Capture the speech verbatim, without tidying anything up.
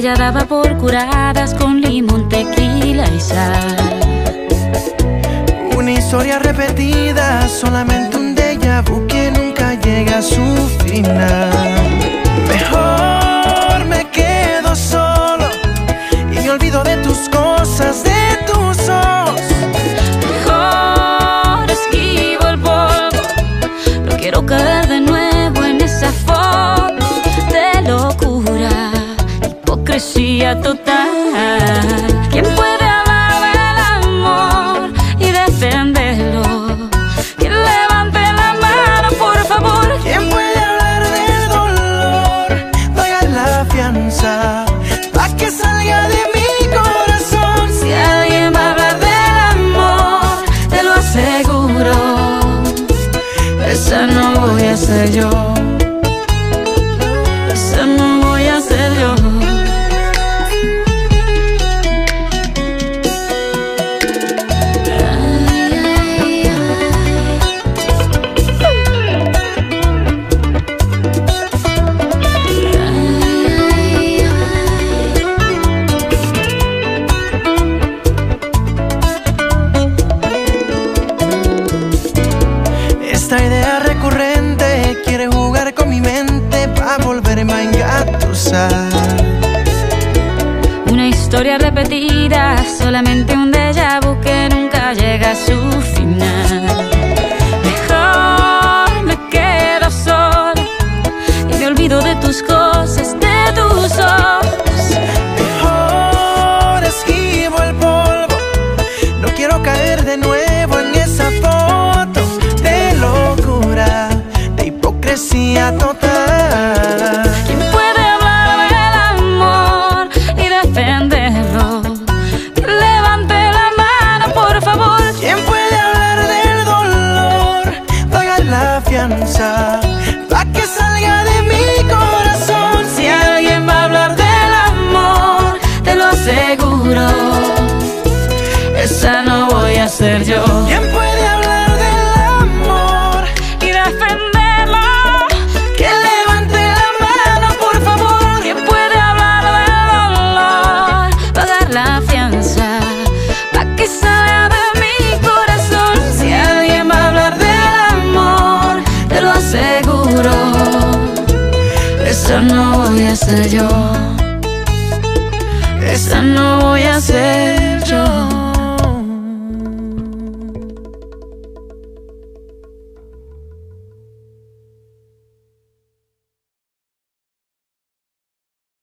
ella daba por curadas con limón, tequila y sal. Una historia repetida, solamente un déjà vu que nunca llega a su final. Mejor me quedo solo y me olvido de tus cosas, de tus ojos. Mejor esquivo el polvo, no quiero caer de nuevo en esa foto de locura, hipocresía total. ¿Quién puede hablar del amor y defenderlo? ¿Quién levante la mano, por favor? ¿Quién puede hablar del dolor? Paga la fianza pa' que salga de mi corazón. Si alguien va a hablar del amor, te lo aseguro, esa no voy a ser yo. Esa no voy a ser yo. Esta idea recurrente quiere jugar con mi mente pa' volverme a engatusar. Una historia repetida, solamente un déjà vu que nunca llega a su final. Mejor me quedo sola y me olvido de tus cosas, de tus ojos. Mejor esquivo el polvo, no quiero caer de nuevo en esa foto de locura, de hipocresía total. ¿Quién puede hablar del amor y defenderlo? Que levante la mano, por favor. ¿Quién puede hablar del dolor? Pagar la fianza pa' que salga de mi corazón. Si alguien va a hablar del amor, te lo aseguro, esa no voy a ser yo. ¿Quién puede hablar del amor Y defenderlo, que levante la mano, por favor? ¿quién puede hablar del dolor? Pagar la fianza pa' que salga de mi corazón. Si alguien va a hablar del amor, te lo aseguro, esa no voy a ser yo. Esa no voy a ser yo.